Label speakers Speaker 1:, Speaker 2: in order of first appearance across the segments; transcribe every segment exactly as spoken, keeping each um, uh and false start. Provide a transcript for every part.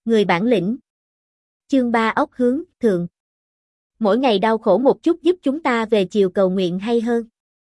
Speaker 1: Người bản lĩnh. Chương ba ốc hướng thượng. Mỗi ngày đau khổ một chút giúp chúng ta về chiều cầu nguyện hay hơn.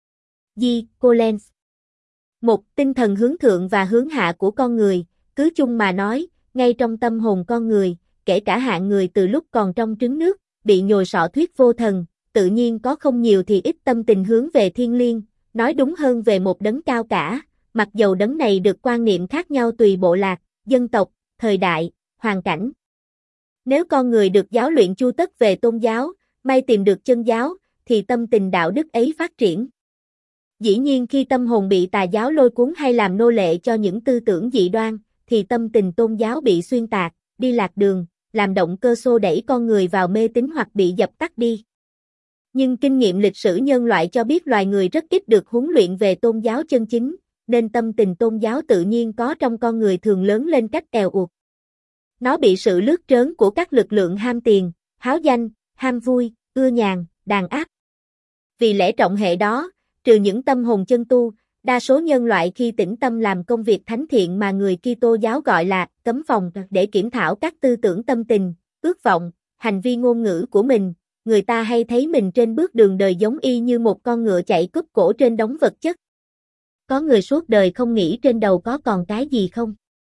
Speaker 1: Di Collins. Một, tinh thần hướng thượng và hướng hạ của con người, cứ chung mà nói, ngay trong tâm hồn con người, kể cả hạng người từ lúc còn trong trứng nước, bị nhồi sọ thuyết vô thần, tự nhiên có không nhiều thì ít tâm tình hướng về thiên liêng, nói đúng hơn về một đấng cao cả, mặc dầu đấng này được quan niệm khác nhau tùy bộ lạc, dân tộc, thời đại, hoàn cảnh. Nếu con người được giáo luyện chu tất về tôn giáo, may tìm được chân giáo, thì tâm tình đạo đức ấy phát triển. Dĩ nhiên khi tâm hồn bị tà giáo lôi cuốn hay làm nô lệ cho những tư tưởng dị đoan, thì tâm tình tôn giáo bị xuyên tạc, đi lạc đường, làm động cơ xô đẩy con người vào mê tín hoặc bị dập tắt đi. Nhưng kinh nghiệm lịch sử nhân loại cho biết loài người rất ít được huấn luyện về tôn giáo chân chính, nên tâm tình tôn giáo tự nhiên có trong con người thường lớn lên cách èo uột. Nó bị sự lướt trớn của các lực lượng ham tiền, háo danh, ham vui, ưa nhàn, đàn áp. Vì lẽ trọng hệ đó, trừ những tâm hồn chân tu, đa số nhân loại khi tĩnh tâm làm công việc thánh thiện mà người Kitô giáo gọi là cấm phòng để kiểm thảo các tư tưởng tâm tình, ước vọng, hành vi ngôn ngữ của mình, người ta hay thấy mình trên bước đường đời giống y như một con ngựa chạy cúp cổ trên đống vật chất. Có người suốt đời không nghĩ trên đầu có còn cái gì không.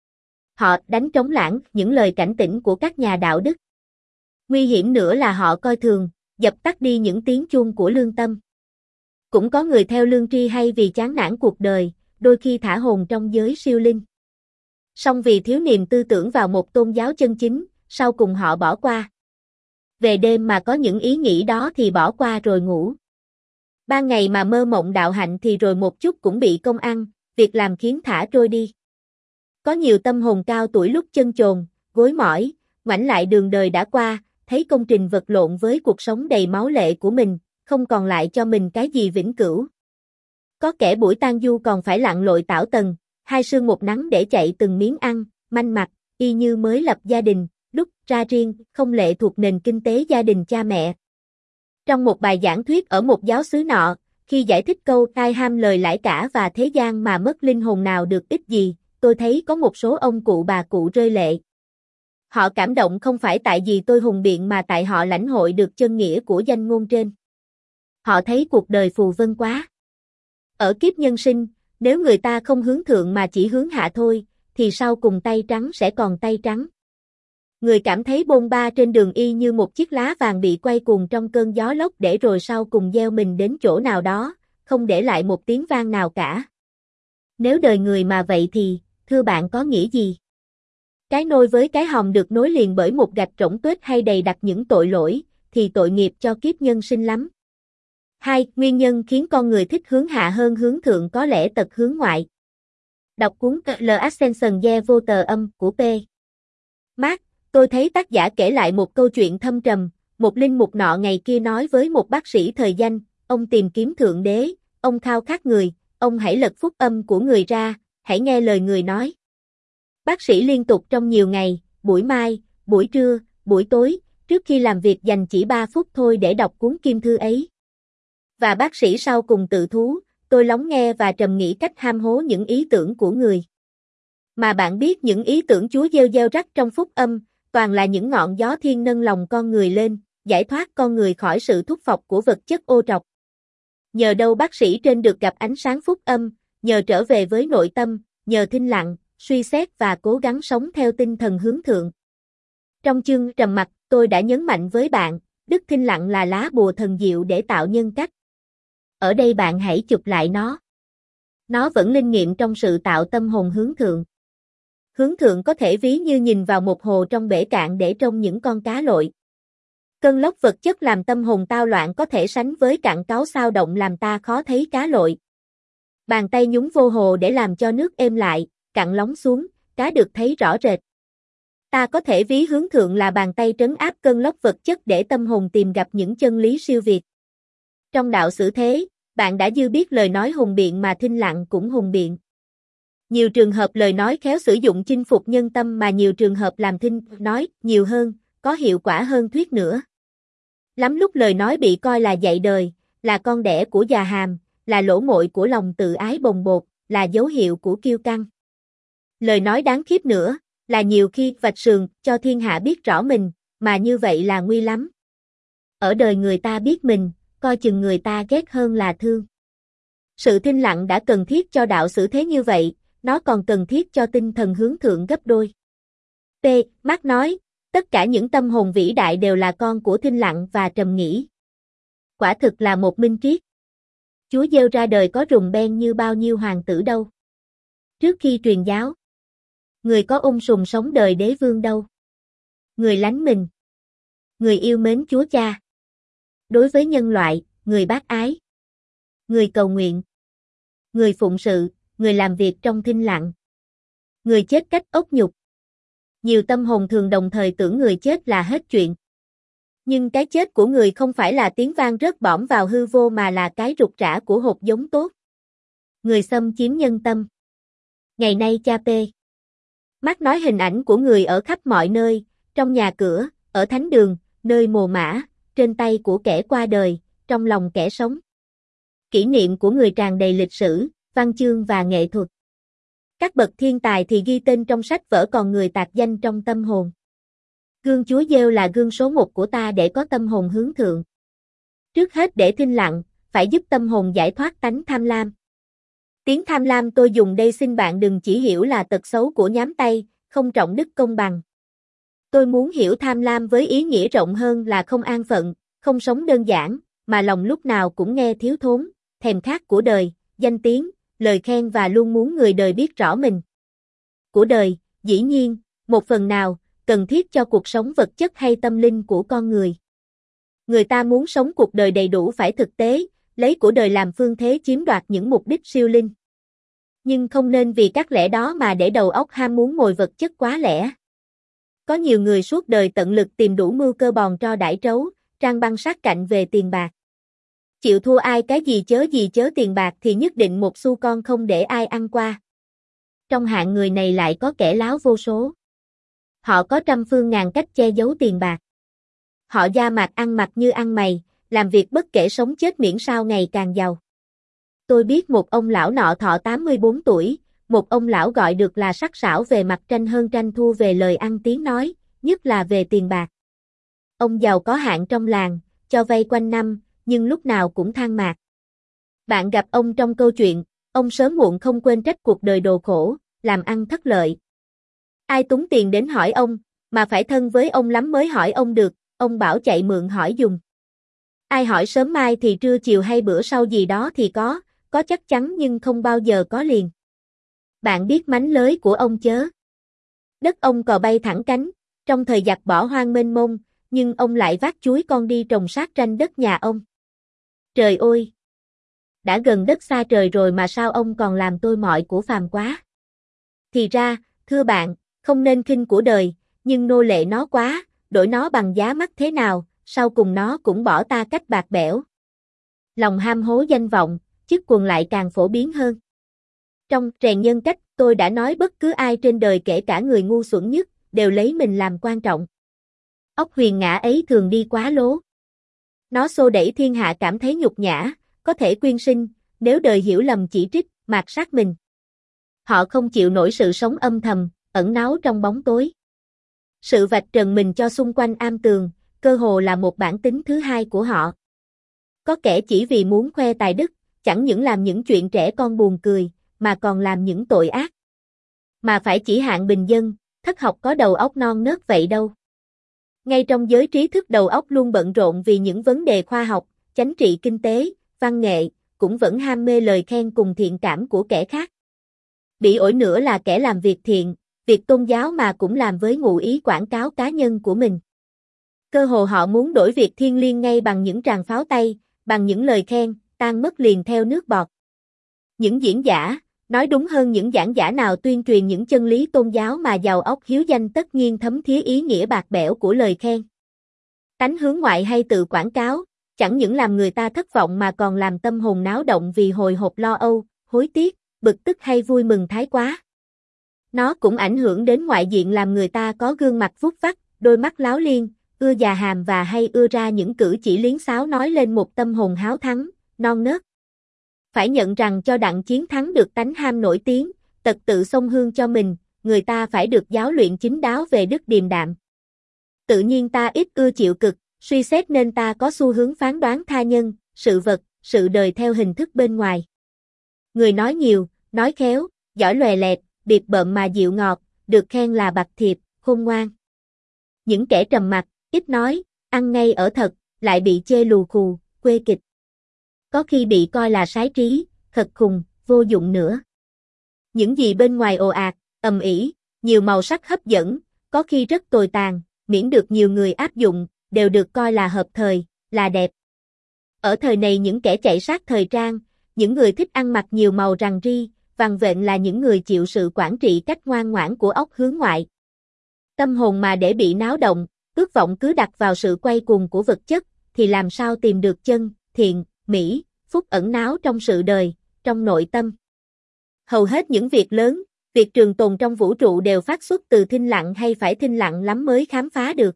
Speaker 1: Họ đánh trống lãng những lời cảnh tỉnh của các nhà đạo đức. Nguy hiểm nữa là họ coi thường, dập tắt đi những tiếng chuông của lương tâm. Cũng có người theo lương tri hay vì chán nản cuộc đời, đôi khi thả hồn trong giới siêu linh. Song vì thiếu niềm tư tưởng vào một tôn giáo chân chính, sau cùng họ bỏ qua. Về đêm mà có những ý nghĩ đó thì bỏ qua rồi ngủ. Ban ngày mà mơ mộng đạo hạnh thì rồi một chút cũng bị công ăn, việc làm khiến thả trôi đi. Có nhiều tâm hồn cao tuổi lúc chân chồn, gối mỏi, ngoảnh lại đường đời đã qua, thấy công trình vật lộn với cuộc sống đầy máu lệ của mình, không còn lại cho mình cái gì vĩnh cửu. Có kẻ buổi tang du còn phải lặn lội tảo tần, hai sương một nắng để chạy từng miếng ăn, manh mặt, y như mới lập gia đình, lúc ra riêng, không lệ thuộc nền kinh tế gia đình cha mẹ. Trong một bài giảng thuyết ở một giáo xứ nọ, khi giải thích câu ai ham lời lãi cả và thế gian mà mất linh hồn nào được ích gì, tôi thấy có một số ông cụ bà cụ rơi lệ. Họ cảm động không phải tại vì tôi hùng biện mà tại họ lãnh hội được chân nghĩa của danh ngôn trên. Họ thấy cuộc đời phù vân quá. Ở kiếp nhân sinh, nếu người ta không hướng thượng mà chỉ hướng hạ thôi, thì sau cùng tay trắng sẽ còn tay trắng. Người cảm thấy bôn ba trên đường y như một chiếc lá vàng bị quay cuồng trong cơn gió lốc để rồi sau cùng gieo mình đến chỗ nào đó, không để lại một tiếng vang nào cả. Nếu đời người mà vậy thì, thưa bạn có nghĩa gì? Cái nôi với cái hòm được nối liền bởi một gạch rỗng tuếch hay đầy đặt những tội lỗi, thì tội nghiệp cho kiếp nhân sinh lắm. Hai, nguyên nhân khiến con người thích hướng hạ hơn hướng thượng có lẽ tật hướng ngoại. Đọc cuốn L. Ascension ye vô tờ âm của P. Mark, tôi thấy tác giả kể lại một câu chuyện thâm trầm, một linh mục nọ ngày kia nói với một bác sĩ thời danh, ông tìm kiếm thượng đế, ông khao khát người, ông hãy lật phúc âm của người ra, hãy nghe lời người nói. Bác sĩ liên tục trong nhiều ngày, buổi mai, buổi trưa, buổi tối, trước khi làm việc dành chỉ ba phút thôi để đọc cuốn kim thư ấy. Và bác sĩ sau cùng tự thú, tôi lắng nghe và trầm nghĩ cách ham hố những ý tưởng của người. Mà bạn biết những ý tưởng Chúa gieo gieo rắc trong phúc âm, toàn là những ngọn gió thiên nâng lòng con người lên, giải thoát con người khỏi sự thúc phọc của vật chất ô trọc. Nhờ đâu bác sĩ trên được gặp ánh sáng phúc âm, nhờ trở về với nội tâm, nhờ thinh lặng, suy xét và cố gắng sống theo tinh thần hướng thượng. Trong chương trầm mặc, tôi đã nhấn mạnh với bạn, đức thinh lặng là lá bùa thần diệu để tạo nhân cách. Ở đây bạn hãy chụp lại nó. Nó vẫn linh nghiệm trong sự tạo tâm hồn hướng thượng. Hướng thượng có thể ví như nhìn vào một hồ trong bể cạn để trông những con cá lội. Cơn lốc vật chất làm tâm hồn tao loạn có thể sánh với cạn cáu sao động làm ta khó thấy cá lội. Bàn tay nhúng vô hồ để làm cho nước êm lại, cạn lóng xuống, cá được thấy rõ rệt. Ta có thể ví hướng thượng là bàn tay trấn áp cơn lốc vật chất để tâm hồn tìm gặp những chân lý siêu việt. Trong đạo xử thế, bạn đã dư biết lời nói hùng biện mà thinh lặng cũng hùng biện. Nhiều trường hợp lời nói khéo sử dụng chinh phục nhân tâm mà nhiều trường hợp làm thinh nói nhiều hơn, có hiệu quả hơn thuyết nữa. Lắm lúc lời nói bị coi là dạy đời, là con đẻ của già hàm, là lỗ mội của lòng tự ái bồng bột, là dấu hiệu của kiêu căng. Lời nói đáng khiếp nữa, Là nhiều khi vạch sườn cho thiên hạ biết rõ mình, mà như vậy là nguy lắm. Ở đời người ta biết mình, coi chừng người ta ghét hơn là thương. Sự thinh lặng đã cần thiết cho đạo xử thế như vậy, nó còn cần thiết cho tinh thần hướng thượng gấp đôi. P. Mark nói, tất cả những tâm hồn vĩ đại đều là con của thinh lặng và trầm nghĩ. Quả thực là một minh triết. Chúa gieo ra đời có rùng beng như bao nhiêu hoàng tử đâu. Trước khi truyền giáo, người có ung sùng sống đời đế vương đâu. Người lánh mình. Người yêu mến Chúa Cha. Đối với nhân loại, người bác ái. Người cầu nguyện. Người phụng sự, người làm việc trong thinh lặng. Người chết cách ốc nhục. Nhiều tâm hồn thường đồng thời tưởng người chết là hết chuyện. Nhưng cái chết của người không phải là tiếng vang rớt bõm vào hư vô mà là cái rục rã của hột giống tốt. Người xâm chiếm nhân tâm. Ngày nay cha P. Mark nói hình ảnh của người ở khắp mọi nơi, trong nhà cửa, ở thánh đường, nơi mồ mả, trên tay của kẻ qua đời, trong lòng kẻ sống. Kỷ niệm của người tràn đầy lịch sử, văn chương và nghệ thuật. Các bậc thiên tài thì ghi tên trong sách vở còn người tạc danh trong tâm hồn. Gương Chúa gieo là gương số một của ta để có tâm hồn hướng thượng. Trước hết để thinh lặng, phải giúp tâm hồn giải thoát tánh tham lam. Tiếng tham lam tôi dùng đây xin bạn đừng chỉ hiểu là tật xấu của nhám tay, không trọng đức công bằng. Tôi muốn hiểu tham lam với ý nghĩa rộng hơn là không an phận, không sống đơn giản, mà lòng lúc nào cũng nghe thiếu thốn, thèm khát của đời, danh tiếng, lời khen và luôn muốn người đời biết rõ mình. Của đời, dĩ nhiên, một phần nào, cần thiết cho cuộc sống vật chất hay tâm linh của con người. Người ta muốn sống cuộc đời đầy đủ phải thực tế, lấy của đời làm phương thế chiếm đoạt những mục đích siêu linh. Nhưng không nên vì các lẽ đó mà để đầu óc ham muốn mồi vật chất quá lẻ. Có nhiều người suốt đời tận lực tìm đủ mưu cơ bòn tro đãi trấu, trang băng sát cạnh về tiền bạc. Chịu thua ai cái gì chớ gì chớ tiền bạc thì nhất định một xu con không để ai ăn qua. Trong hạng người này lại có kẻ láo vô số. Họ có trăm phương ngàn cách che giấu tiền bạc. Họ da mặt ăn mặc như ăn mày, làm việc bất kể sống chết miễn sao ngày càng giàu. Tôi biết một ông lão nọ thọ tám mươi bốn tuổi, một ông lão gọi được là sắc sảo về mặt tranh hơn tranh thua về lời ăn tiếng nói, nhất là về tiền bạc. Ông giàu có hạng trong làng, cho vay quanh năm, nhưng lúc nào cũng than mạc. Bạn gặp ông trong câu chuyện, ông sớm muộn không quên trách cuộc đời đồ khổ, làm ăn thất lợi. Ai túng tiền đến hỏi ông, mà phải thân với ông lắm mới hỏi ông được, ông bảo chạy mượn hỏi dùng. Ai hỏi sớm mai thì trưa chiều hay bữa sau gì đó thì có, có chắc chắn nhưng không bao giờ có liền. Bạn biết mánh lới của ông chớ. Đất ông cò bay thẳng cánh, trong thời giặc bỏ hoang mênh mông, nhưng ông lại vác chuối con đi trồng sát tranh đất nhà ông. Trời ơi! Đã gần đất xa trời rồi mà sao ông còn làm tôi mọi của phàm quá? Thì ra, thưa bạn, không nên khinh của đời, nhưng nô lệ nó quá, đổi nó bằng giá mắc thế nào, sau cùng nó cũng bỏ ta cách bạc bẽo. Lòng ham hố danh vọng, chức quần lại càng phổ biến hơn. Trong rèn nhân cách, tôi đã nói bất cứ ai trên đời kể cả người ngu xuẩn nhất, đều lấy mình làm quan trọng. Óc huyền ngã ấy thường đi quá lố. Nó xô đẩy thiên hạ cảm thấy nhục nhã, có thể quyên sinh, nếu đời hiểu lầm chỉ trích, mạt sát mình. Họ không chịu nổi sự sống âm thầm, ẩn náu trong bóng tối. Sự vạch trần mình cho xung quanh am tường, cơ hồ là một bản tính thứ hai của họ. Có kẻ chỉ vì muốn khoe tài đức, chẳng những làm những chuyện trẻ con buồn cười, mà còn làm những tội ác. Mà phải chỉ hạng bình dân, thất học có đầu óc non nớt vậy đâu. Ngay trong giới trí thức đầu óc luôn bận rộn vì những vấn đề khoa học, chánh trị kinh tế, văn nghệ, cũng vẫn ham mê lời khen cùng thiện cảm của kẻ khác. Bị ổi nữa là kẻ làm việc thiện, việc tôn giáo mà cũng làm với ngụ ý quảng cáo cá nhân của mình. Cơ hồ họ muốn đổi việc thiêng liêng ngay bằng những tràng pháo tay, bằng những lời khen, tan mất liền theo nước bọt. Những diễn giả, nói đúng hơn những giảng giả nào tuyên truyền những chân lý tôn giáo mà giàu óc hiếu danh tất nhiên thấm thía ý nghĩa bạc bẽo của lời khen. Tánh hướng ngoại hay tự quảng cáo, chẳng những làm người ta thất vọng mà còn làm tâm hồn náo động vì hồi hộp lo âu, hối tiếc, bực tức hay vui mừng thái quá. Nó cũng ảnh hưởng đến ngoại diện làm người ta có gương mặt vút vắt, đôi mắt láo liên, ưa già hàm và hay ưa ra những cử chỉ liến xáo nói lên một tâm hồn háo thắng, non nớt. Phải nhận rằng cho đặng chiến thắng được tánh ham nổi tiếng, tật tự xông hương cho mình, người ta phải được giáo luyện chính đáo về đức điềm đạm. Tự nhiên ta ít ưa chịu cực, suy xét nên ta có xu hướng phán đoán tha nhân, sự vật, sự đời theo hình thức bên ngoài. Người nói nhiều, nói khéo, giỏi lòe loẹt, biệt bợm mà dịu ngọt, được khen là bạch thiệp, khôn ngoan. Những kẻ trầm mặc, ít nói, ăn ngay ở thật, lại bị chê lù khù, quê kịch. Có khi bị coi là sái trí, khật khùng, vô dụng nữa. Những gì bên ngoài ồ ạt, ầm ĩ, nhiều màu sắc hấp dẫn, có khi rất tồi tàn, miễn được nhiều người áp dụng, đều được coi là hợp thời, là đẹp. Ở thời này những kẻ chạy sát thời trang, những người thích ăn mặc nhiều màu rằn ri, vằn vện là những người chịu sự quản trị cách ngoan ngoãn của óc hướng ngoại. Tâm hồn mà để bị náo động, ước vọng cứ đặt vào sự quay cuồng của vật chất, thì làm sao tìm được chân, thiện, mỹ, phúc ẩn náu trong sự đời, trong nội tâm. Hầu hết những việc lớn, việc trường tồn trong vũ trụ đều phát xuất từ thinh lặng hay phải thinh lặng lắm mới khám phá được.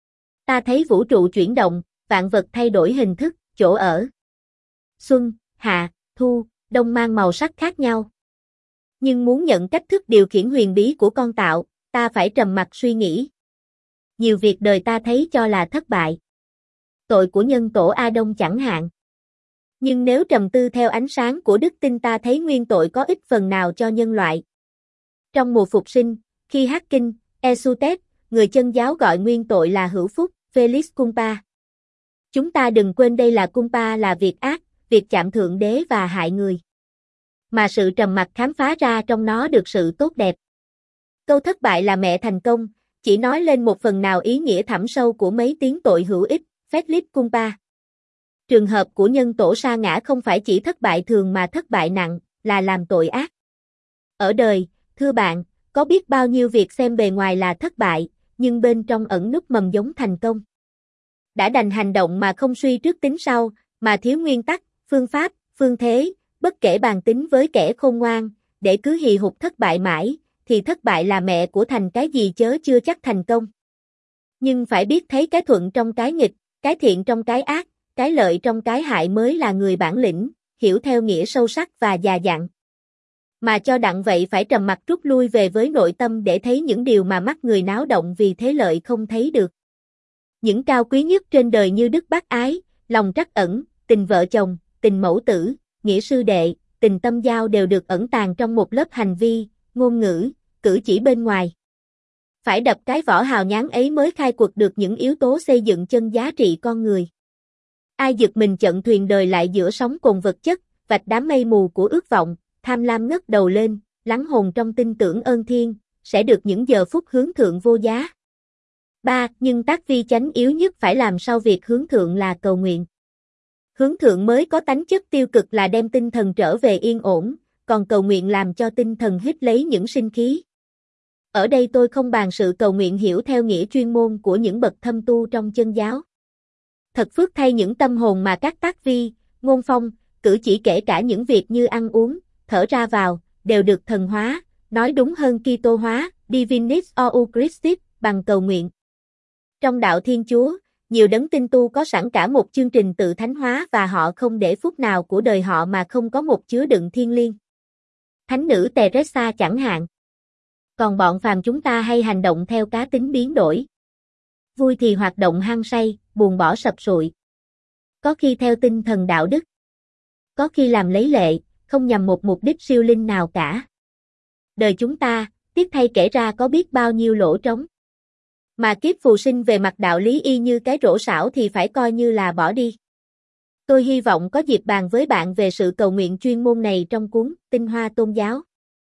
Speaker 1: Ta thấy vũ trụ chuyển động, vạn vật thay đổi hình thức, chỗ ở. Xuân, hạ, thu, đông mang màu sắc khác nhau. Nhưng muốn nhận cách thức điều khiển huyền bí của con tạo, ta phải trầm mặc suy nghĩ. Nhiều việc đời ta thấy cho là thất bại. Tội của nhân tổ A Đông chẳng hạn. Nhưng nếu trầm tư theo ánh sáng của đức tin ta thấy nguyên tội có ích phần nào cho nhân loại. Trong mùa phục sinh, khi hát kinh, Esutet, người chân giáo gọi nguyên tội là hữu phúc, Felix Culpa. Chúng ta đừng quên đây là Culpa là việc ác, việc chạm thượng đế và hại người. Mà sự trầm mặc khám phá ra trong nó được sự tốt đẹp. Câu thất bại là mẹ thành công, chỉ nói lên một phần nào ý nghĩa thẳm sâu của mấy tiếng tội hữu ích, Felix Culpa. Trường hợp của nhân tổ sa ngã không phải chỉ thất bại thường mà thất bại nặng, là làm tội ác. Ở đời, thưa bạn, có biết bao nhiêu việc xem bề ngoài là thất bại, nhưng bên trong ẩn núp mầm giống thành công. Đã đành hành động mà không suy trước tính sau, mà thiếu nguyên tắc, phương pháp, phương thế, bất kể bàn tính với kẻ khôn ngoan, để cứ hì hục thất bại mãi, thì thất bại là mẹ của thành cái gì chớ chưa chắc thành công. Nhưng phải biết thấy cái thuận trong cái nghịch, cái thiện trong cái ác, cái lợi trong cái hại mới là người bản lĩnh, hiểu theo nghĩa sâu sắc và già dặn. Mà cho đặng vậy phải trầm mặc rút lui về với nội tâm để thấy những điều mà mắt người náo động vì thế lợi không thấy được. Những cao quý nhất trên đời như đức bác ái, lòng trắc ẩn, tình vợ chồng, tình mẫu tử, nghĩa sư đệ, tình tâm giao đều được ẩn tàng trong một lớp hành vi, ngôn ngữ, cử chỉ bên ngoài. Phải đập cái vỏ hào nhoáng ấy mới khai quật được những yếu tố xây dựng chân giá trị con người. Ai giật mình chận thuyền đời lại giữa sóng cồn vật chất, vạch đám mây mù của ước vọng, tham lam ngất đầu lên, lắng hồn trong tin tưởng ơn thiên, sẽ được những giờ phút hướng thượng vô giá. ba. Nhưng tác vi chánh yếu nhất phải làm sau việc hướng thượng là cầu nguyện. Hướng thượng mới có tánh chất tiêu cực là đem tinh thần trở về yên ổn, còn cầu nguyện làm cho tinh thần hít lấy những sinh khí. Ở đây tôi không bàn sự cầu nguyện hiểu theo nghĩa chuyên môn của những bậc thâm tu trong chân giáo. Thật phước thay những tâm hồn mà các tác vi, ngôn phong, cử chỉ kể cả những việc như ăn uống, thở ra vào, đều được thần hóa, nói đúng hơn Kitô hóa, Divinis ou Christis, bằng cầu nguyện. Trong đạo Thiên Chúa, nhiều đấng tinh tu có sẵn cả một chương trình tự thánh hóa và họ không để phút nào của đời họ mà không có một chứa đựng thiêng liêng. Thánh nữ Teresa chẳng hạn. Còn bọn phàm chúng ta hay hành động theo cá tính biến đổi. Vui thì hoạt động hăng say, buồn bỏ sập sụi. Có khi theo tinh thần đạo đức. Có khi làm lấy lệ, không nhằm một mục đích siêu linh nào cả. Đời chúng ta, tiếc thay kể ra có biết bao nhiêu lỗ trống. Mà kiếp phù sinh về mặt đạo lý y như cái rổ sảo thì phải coi như là bỏ đi. Tôi hy vọng có dịp bàn với bạn về sự cầu nguyện chuyên môn này trong cuốn Tinh hoa tôn giáo.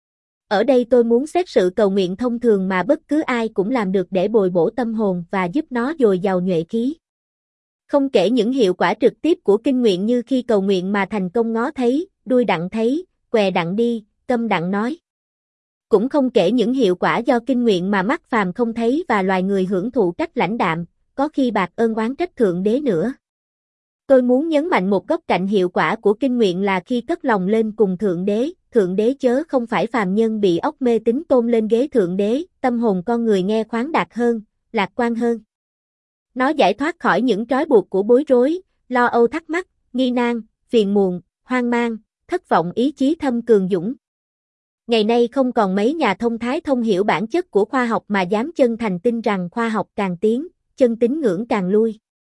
Speaker 1: Ở đây tôi muốn xét sự cầu nguyện thông thường mà bất cứ ai cũng làm được để bồi bổ tâm hồn và giúp nó dồi dào nhuệ khí. Không kể những hiệu quả trực tiếp của kinh nguyện như khi cầu nguyện mà thành công ngó thấy, đuôi đặng thấy, què đặng đi, câm đặng nói. Cũng không kể những hiệu quả do kinh nguyện mà mắt phàm không thấy và loài người hưởng thụ cách lãnh đạm, có khi bạc ơn oán trách thượng đế nữa. Tôi muốn nhấn mạnh một góc cạnh hiệu quả của kinh nguyện là khi cất lòng lên cùng thượng đế, thượng đế chớ không phải phàm nhân bị óc mê tín tôn lên ghế thượng đế, tâm hồn con người nghe khoáng đạt hơn, lạc quan hơn. Nó giải thoát khỏi những trói buộc của bối rối, lo âu thắc mắc, nghi nan, phiền muộn, hoang mang, thất vọng ý chí thâm cường dũng. Ngày nay không còn mấy nhà thông thái thông hiểu bản chất của khoa học mà dám chân thành tin rằng khoa học càng tiến, chân tín ngưỡng càng lui.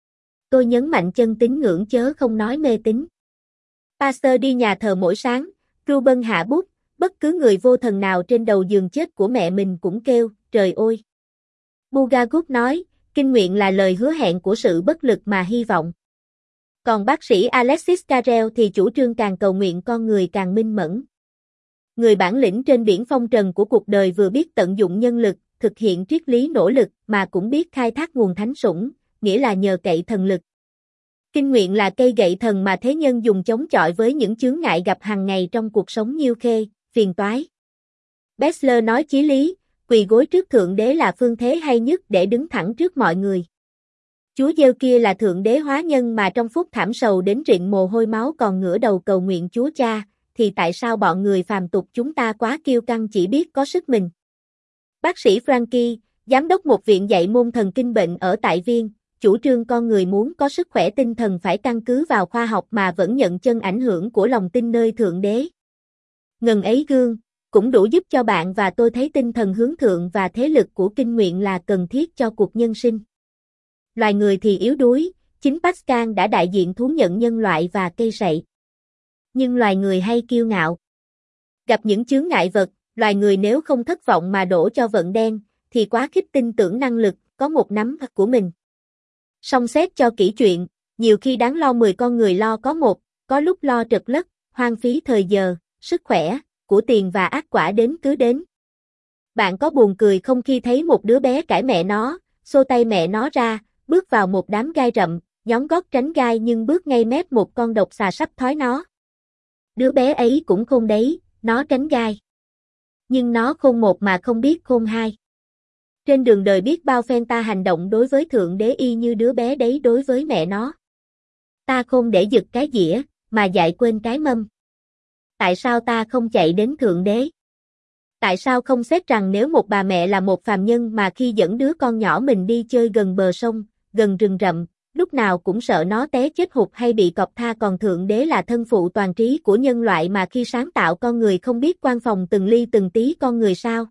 Speaker 1: Tôi nhấn mạnh chân tín ngưỡng chớ không nói mê tín. Pasteur đi nhà thờ mỗi sáng, Ruben hạ bút, bất cứ người vô thần nào trên đầu giường chết của mẹ mình cũng kêu, trời ơi. Bugagut nói, kinh nguyện là lời hứa hẹn của sự bất lực mà hy vọng. Còn bác sĩ Alexis Carrel thì chủ trương càng cầu nguyện con người càng minh mẫn. Người bản lĩnh trên biển phong trần của cuộc đời vừa biết tận dụng nhân lực, thực hiện triết lý nỗ lực mà cũng biết khai thác nguồn thánh sủng, nghĩa là nhờ cậy thần lực. Kinh nguyện là cây gậy thần mà thế nhân dùng chống chọi với những chướng ngại gặp hàng ngày trong cuộc sống nhiêu khê, phiền toái. Bessler nói chí lý, quỳ gối trước Thượng Đế là phương thế hay nhất để đứng thẳng trước mọi người. Chúa Giêsu kia là Thượng Đế hóa nhân mà trong phút thảm sầu đến rịn mồ hôi máu còn ngửa đầu cầu nguyện Chúa Cha, thì tại sao bọn người phàm tục chúng ta quá kiêu căng chỉ biết có sức mình? Bác sĩ Frankie, giám đốc một viện dạy môn thần kinh bệnh ở tại Viên, chủ trương con người muốn có sức khỏe tinh thần phải căn cứ vào khoa học mà vẫn nhận chân ảnh hưởng của lòng tin nơi Thượng Đế. Ngần ấy gương, cũng đủ giúp cho bạn và tôi thấy tinh thần hướng thượng và thế lực của kinh nguyện là cần thiết cho cuộc nhân sinh. Loài người thì yếu đuối, chính Pascal đã đại diện thú nhận nhân loại và cây sậy. Nhưng loài người hay kiêu ngạo. Gặp những chướng ngại vật, loài người nếu không thất vọng mà đổ cho vận đen, thì quá khích tin tưởng năng lực, có một nắm của mình. Song xét cho kỹ chuyện, nhiều khi đáng lo mười con người lo có một, có lúc lo trật lất, hoang phí thời giờ, sức khỏe, của tiền và ác quả đến cứ đến. Bạn có buồn cười không khi thấy một đứa bé cãi mẹ nó, xô tay mẹ nó ra, bước vào một đám gai rậm, nhón gót tránh gai nhưng bước ngay mép một con độc xà sắp thói nó. Đứa bé ấy cũng khôn đấy, nó tránh gai. Nhưng nó khôn một mà không biết khôn hai. Trên đường đời biết bao phen ta hành động đối với Thượng Đế y như đứa bé đấy đối với mẹ nó. Ta khôn để giật cái dĩa, mà dạy quên cái mâm. Tại sao ta không chạy đến Thượng Đế? Tại sao không xét rằng nếu một bà mẹ là một phàm nhân mà khi dẫn đứa con nhỏ mình đi chơi gần bờ sông, gần rừng rậm, lúc nào cũng sợ nó té chết hụt hay bị cọp tha còn Thượng Đế là thân phụ toàn trí của nhân loại mà khi sáng tạo con người không biết quan phòng từng ly từng tí con người sao?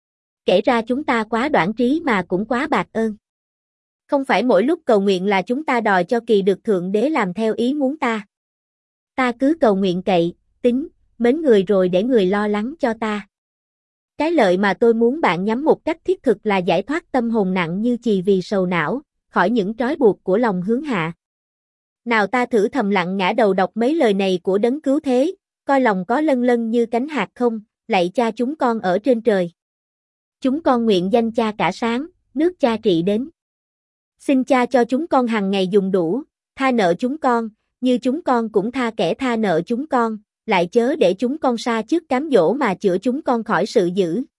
Speaker 1: Kể ra chúng ta quá đoản trí mà cũng quá bạc ơn. Không phải mỗi lúc cầu nguyện là chúng ta đòi cho kỳ được Thượng Đế làm theo ý muốn ta. Ta cứ cầu nguyện cậy, tín, mến người rồi để người lo lắng cho ta. Cái lợi mà tôi muốn bạn nhắm một cách thiết thực là giải thoát tâm hồn nặng như chì vì sầu não, khỏi những trói buộc của lòng hướng hạ. Nào ta thử thầm lặng ngã đầu đọc mấy lời này của đấng cứu thế, coi lòng có lân lân như cánh hạt không, lạy Cha chúng con ở trên trời. Chúng con nguyện danh Cha cả sáng, nước Cha trị đến. Xin Cha cho chúng con hằng ngày dùng đủ, tha nợ chúng con, như chúng con cũng tha kẻ tha nợ chúng con, lại chớ để chúng con sa trước cám dỗ mà chữa chúng con khỏi sự dữ.